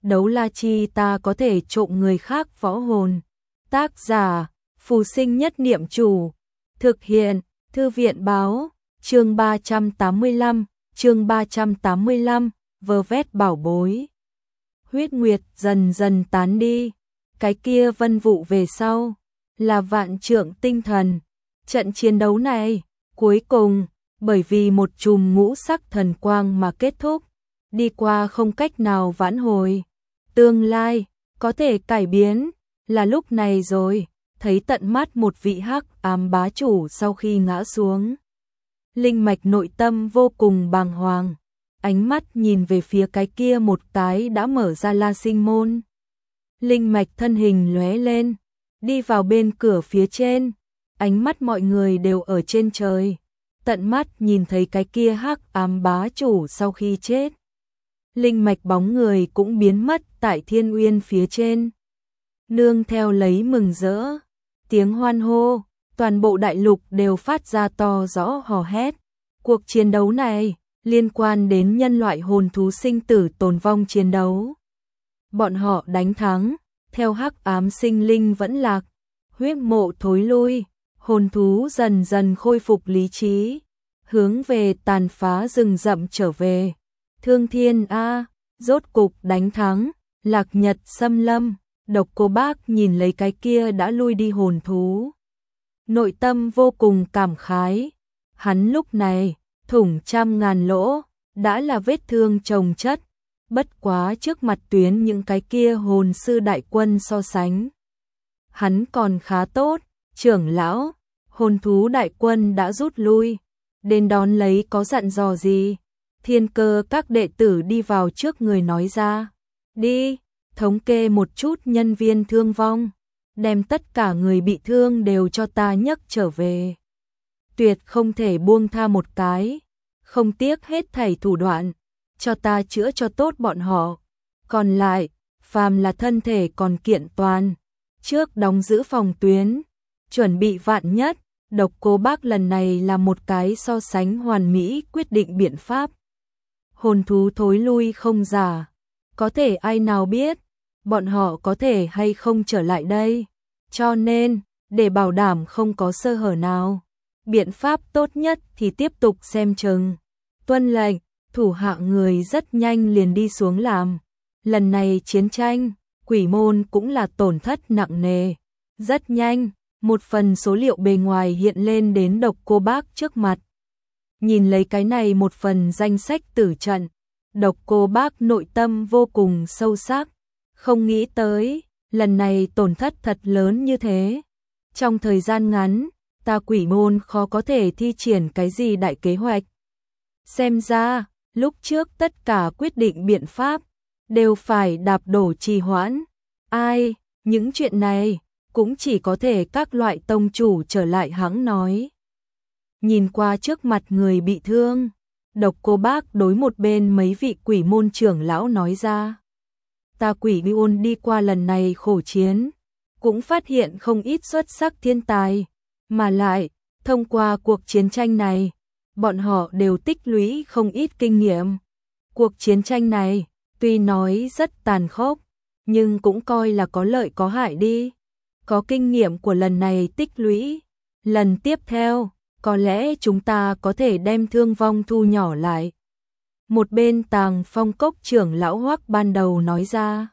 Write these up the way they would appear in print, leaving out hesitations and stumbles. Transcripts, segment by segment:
đấu la chi ta có thể trộm người khác võ hồn. Tác giả, Phù Sinh Nhất Niệm Chủ. Thực hiện, Thư viện báo, chương 385, vơ vét bảo bối. Huyết nguyệt dần dần tán đi, cái kia vân vụ về sau, là vạn trượng tinh thần. Trận chiến đấu này, cuối cùng, bởi vì một chùm ngũ sắc thần quang mà kết thúc, đi qua không cách nào vãn hồi. Tương lai, có thể cải biến, là lúc này rồi, thấy tận mắt một vị hắc ám bá chủ sau khi ngã xuống. Linh mạch nội tâm vô cùng bàng hoàng, ánh mắt nhìn về phía cái kia một cái đã mở ra La Sinh môn. Linh mạch thân hình lóe lên, đi vào bên cửa phía trên, ánh mắt mọi người đều ở trên trời, tận mắt nhìn thấy cái kia hắc ám bá chủ sau khi chết. Linh mạch bóng người cũng biến mất tại Thiên Uyên phía trên. Nương theo lấy mừng rỡ, tiếng hoan hô, toàn bộ đại lục đều phát ra to rõ hò hét. Cuộc chiến đấu này liên quan đến nhân loại hồn thú sinh tử tồn vong chiến đấu. Bọn họ đánh thắng, theo hắc ám sinh linh vẫn lạc, huyết mộ thối lui, hồn thú dần dần khôi phục lý trí, hướng về tàn phá rừng rậm trở về. Thương Thiên a, rốt cục đánh thắng, Lạc Nhật xâm lâm. Độc Cô Bác nhìn lấy cái kia đã lui đi hồn thú, nội tâm vô cùng cảm khái. Hắn lúc này thủng trăm ngàn lỗ, đã là vết thương chồng chất, bất quá trước mặt tuyến những cái kia hồn sư đại quân so sánh, hắn còn khá tốt. Trưởng lão, hồn thú đại quân đã rút lui, đến đón lấy có dặn dò gì? Thiên Cơ các đệ tử đi vào trước người nói ra, đi, thống kê một chút nhân viên thương vong, đem tất cả người bị thương đều cho ta nhấc trở về. Tuyệt không thể buông tha một cái, không tiếc hết thảy thủ đoạn, cho ta chữa cho tốt bọn họ. Còn lại, phàm là thân thể còn kiện toàn, trước đóng giữ phòng tuyến, chuẩn bị vạn nhất. Độc Cô Bác lần này là một cái so sánh hoàn mỹ quyết định biện pháp. Hồn thú thối lui không giả, có thể ai nào biết bọn họ có thể hay không trở lại đây. Cho nên, để bảo đảm không có sơ hở nào, biện pháp tốt nhất thì tiếp tục xem chừng. Tuân lệnh, thủ hạ người rất nhanh liền đi xuống làm. Lần này chiến tranh, Quỷ môn cũng là tổn thất nặng nề. Rất nhanh, một phần số liệu bề ngoài hiện lên đến Độc Cô Bác trước mặt. Nhìn lấy cái này một phần danh sách tử trận, Độc Cô Bác nội tâm vô cùng sâu sắc. Không nghĩ tới, lần này tổn thất thật lớn như thế. Trong thời gian ngắn, ta Quỷ môn khó có thể thi triển cái gì đại kế hoạch. Xem ra, lúc trước tất cả quyết định biện pháp đều phải đạp đổ trì hoãn. Ai, những chuyện này cũng chỉ có thể các loại tông chủ trở lại hãng nói. Nhìn qua trước mặt người bị thương, Độc Cô Bác đối một bên mấy vị quỷ môn trưởng lão nói ra. Ta Quỷ môn đi qua lần này khổ chiến, cũng phát hiện không ít xuất sắc thiên tài, mà lại, thông qua cuộc chiến tranh này, bọn họ đều tích lũy không ít kinh nghiệm. Cuộc chiến tranh này, tuy nói rất tàn khốc, nhưng cũng coi là có lợi có hại đi. Có kinh nghiệm của lần này tích lũy, lần tiếp theo, có lẽ chúng ta có thể đem thương vong thu nhỏ lại. Một bên Tàng Phong Cốc trưởng lão Hoắc ban đầu nói ra.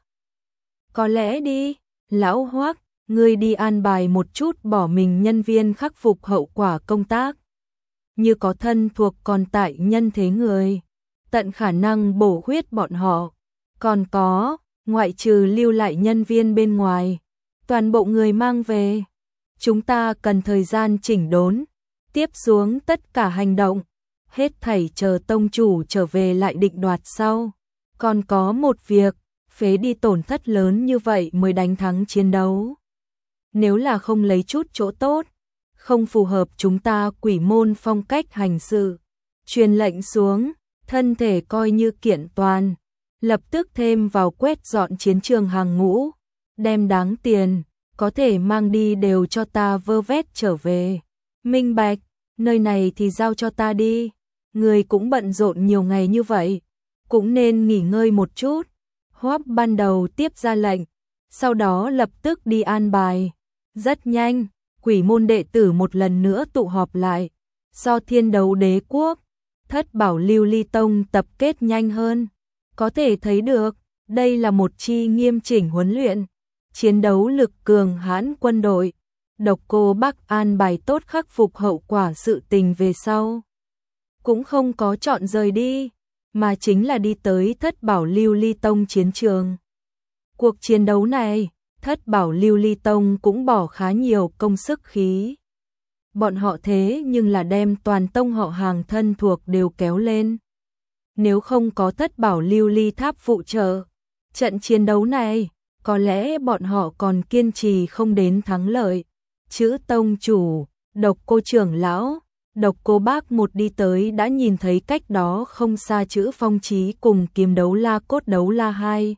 Có lẽ đi, lão Hoắc, ngươi đi an bài một chút bỏ mình nhân viên khắc phục hậu quả công tác. Như có thân thuộc còn tại nhân thế người, tận khả năng bổ khuyết bọn họ. Còn có, ngoại trừ lưu lại nhân viên bên ngoài, toàn bộ người mang về. Chúng ta cần thời gian chỉnh đốn, tiếp xuống tất cả hành động, hết thảy chờ tông chủ trở về lại định đoạt sau. Còn có một việc, phế đi tổn thất lớn như vậy mới đánh thắng chiến đấu. Nếu là không lấy chút chỗ tốt, không phù hợp chúng ta Quỷ môn phong cách hành sự, truyền lệnh xuống, thân thể coi như kiện toàn, lập tức thêm vào quét dọn chiến trường hàng ngũ, đem đáng tiền, có thể mang đi đều cho ta vơ vét trở về. Minh bạch, nơi này thì giao cho ta đi, người cũng bận rộn nhiều ngày như vậy, cũng nên nghỉ ngơi một chút. Hoáp ban đầu tiếp ra lệnh, sau đó lập tức đi an bài. Rất nhanh, quỷ môn đệ tử một lần nữa tụ họp lại. Do Thiên Đấu Đế Quốc, Thất Bảo Lưu Ly Tông tập kết nhanh hơn. Có thể thấy được, đây là một chi nghiêm chỉnh huấn luyện, chiến đấu lực cường hãn quân đội. Độc Cô Bác an bài tốt khắc phục hậu quả sự tình về sau. Cũng không có chọn rời đi, mà chính là đi tới Thất Bảo Lưu Ly Tông chiến trường. Cuộc chiến đấu này, Thất Bảo Lưu Ly Tông cũng bỏ khá nhiều công sức khí. Bọn họ thế nhưng là đem toàn tông họ hàng thân thuộc đều kéo lên. Nếu không có Thất Bảo Lưu Ly Tháp phụ trợ, trận chiến đấu này, có lẽ bọn họ còn kiên trì không đến thắng lợi. Chữ tông chủ, Độc Cô trưởng lão, Độc Cô Bác một đi tới đã nhìn thấy cách đó không xa Chữ Phong Chí cùng Kiếm Đấu La Cốt Đấu La hai.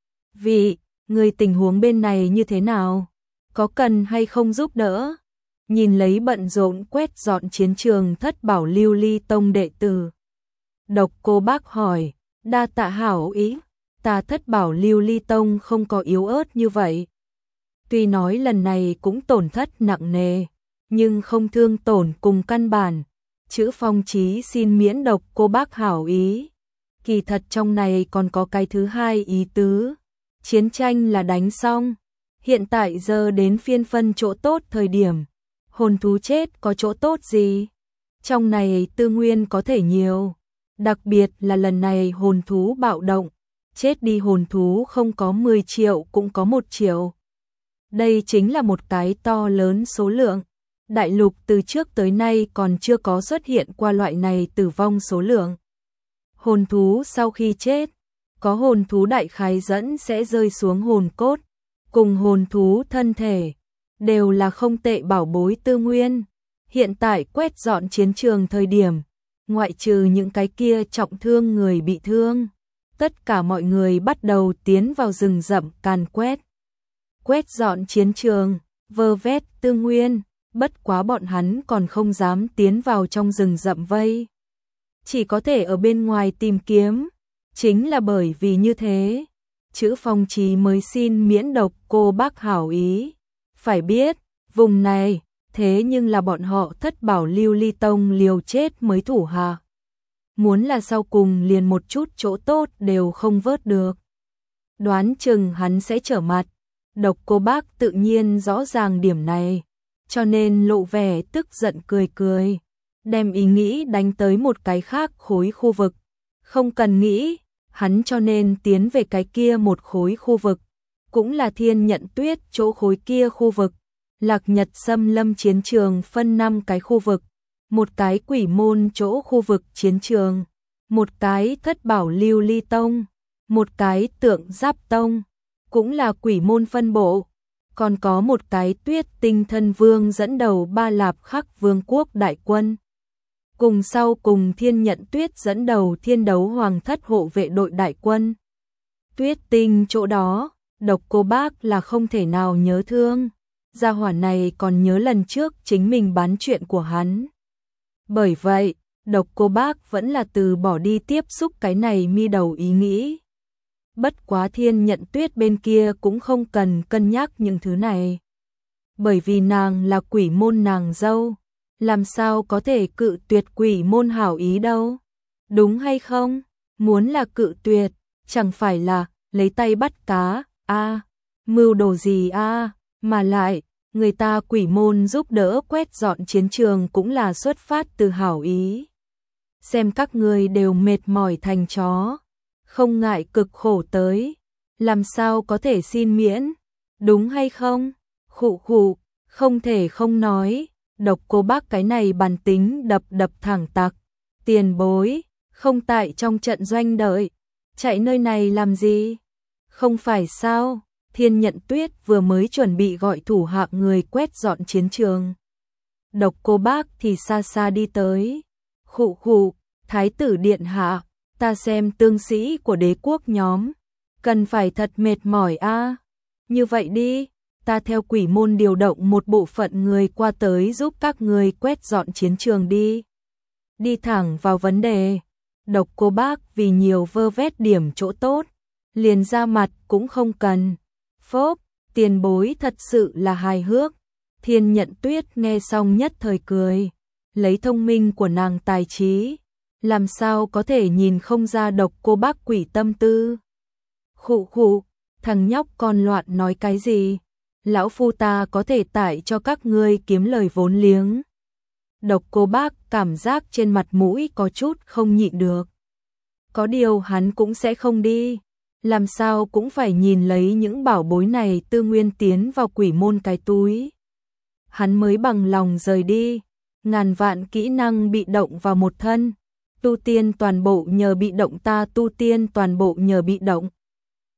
Vị, người tình huống bên này như thế nào? Có cần hay không giúp đỡ? Nhìn lấy bận rộn quét dọn chiến trường Thất Bảo Lưu Ly Tông đệ tử. Độc Cô Bác hỏi, đa tạ hảo ý, ta Thất Bảo Lưu Ly Tông không có yếu ớt như vậy. Tuy nói lần này cũng tổn thất nặng nề, nhưng không thương tổn cùng căn bản. Chữ Phong Chí xin miễn Độc Cô Bác hảo ý. Kỳ thật trong này còn có cái thứ hai ý tứ. Chiến tranh là đánh xong, hiện tại giờ đến phiên phân chỗ tốt thời điểm. Hồn thú chết có chỗ tốt gì? Trong này tư nguyên có thể nhiều, đặc biệt là lần này hồn thú bạo động, chết đi hồn thú không có 10 triệu cũng có 1 triệu. Đây chính là một cái to lớn số lượng. Đại lục từ trước tới nay còn chưa có xuất hiện qua loại này tử vong số lượng. Hồn thú sau khi chết, có hồn thú đại khái dẫn sẽ rơi xuống hồn cốt, cùng hồn thú thân thể, đều là không tệ bảo bối tư nguyên. Hiện tại quét dọn chiến trường thời điểm, ngoại trừ những cái kia trọng thương người bị thương, tất cả mọi người bắt đầu tiến vào rừng rậm càn quét. Quét dọn chiến trường, vơ vét tư nguyên, bất quá bọn hắn còn không dám tiến vào trong rừng rậm vây. Chỉ có thể ở bên ngoài tìm kiếm, chính là bởi vì như thế, Chữ Phong Chí mới xin miễn Độc Cô Bác hảo ý. Phải biết, vùng này, thế nhưng là bọn họ Thất Bảo Lưu Ly Tông liều chết mới thủ hạ. Muốn là sau cùng liền một chút chỗ tốt đều không vớt được. Đoán chừng hắn sẽ trở mặt. Độc Cô Bác tự nhiên rõ ràng điểm này, cho nên lộ vẻ tức giận cười cười, đem ý nghĩ đánh tới một cái khác khối khu vực. Không cần nghĩ, hắn cho nên tiến về cái kia một khối khu vực, cũng là Thiên Nhận Tuyết chỗ khối kia khu vực. Lạc Nhật Xâm Lâm chiến trường phân 5 cái khu vực, một cái Quỷ Môn chỗ khu vực chiến trường, một cái Thất Bảo Lưu Ly Tông, một cái Tượng Giáp Tông, cũng là Quỷ Môn phân bộ, còn có một cái Tuyết Tinh Thân Vương dẫn đầu Ba Lạp Khắc Vương quốc đại quân. Cùng sau cùng Thiên Nhận Tuyết dẫn đầu Thiên Đấu Hoàng Thất hộ vệ đội đại quân. Tuyết Tinh chỗ đó, Độc Cô Bác là không thể nào nhớ thương. Gia hỏa này còn nhớ lần trước chính mình bán chuyện của hắn. Bởi vậy, Độc Cô Bác vẫn là từ bỏ đi tiếp xúc cái này mi đầu ý nghĩ. Bất quá Thiên Nhận Tuyết bên kia cũng không cần cân nhắc những thứ này. Bởi vì nàng là Quỷ Môn nàng dâu, làm sao có thể cự tuyệt Quỷ Môn hảo ý đâu. Đúng hay không? Muốn là cự tuyệt, chẳng phải là lấy tay bắt cá, mưu đồ gì mà lại, người ta Quỷ Môn giúp đỡ quét dọn chiến trường cũng là xuất phát từ hảo ý. Xem các người đều mệt mỏi thành chó, không ngại cực khổ tới, làm sao có thể xin miễn, đúng hay không? Khụ khụ, không thể không nói, Độc Cô Bác cái này bản tính đập thẳng tặc, tiền bối, không tại trong trận doanh đợi, chạy nơi này làm gì? Không phải sao? Thiên Nhận Tuyết vừa mới chuẩn bị gọi thủ hạ người quét dọn chiến trường. Độc Cô Bác thì xa xa đi tới. Khụ khụ, Thái tử điện hạ, ta xem tướng sĩ của đế quốc nhóm, cần phải thật mệt mỏi Như vậy đi, ta theo Quỷ Môn điều động một bộ phận người qua tới giúp các người quét dọn chiến trường đi. Đi thẳng vào vấn đề. Độc Cô Bác vì nhiều vơ vét điểm chỗ tốt, liền ra mặt cũng không cần. Phốp, tiền bối thật sự là hài hước. Thiên Nhận Tuyết nghe xong nhất thời cười, lấy thông minh của nàng tài trí, làm sao có thể nhìn không ra Độc Cô Bác quỷ tâm tư. Khụ khụ, thằng nhóc con loạn nói cái gì? Lão phu ta có thể tải cho các ngươi kiếm lời vốn liếng. Độc Cô Bác cảm giác trên mặt mũi có chút không nhịn được. Có điều hắn cũng sẽ không đi, làm sao cũng phải nhìn lấy những bảo bối này tư nguyên tiến vào quỷ môn cái túi. Hắn mới bằng lòng rời đi, ngàn vạn kỹ năng bị động vào một thân, tu tiên toàn bộ nhờ bị động, ta tu tiên toàn bộ nhờ bị động.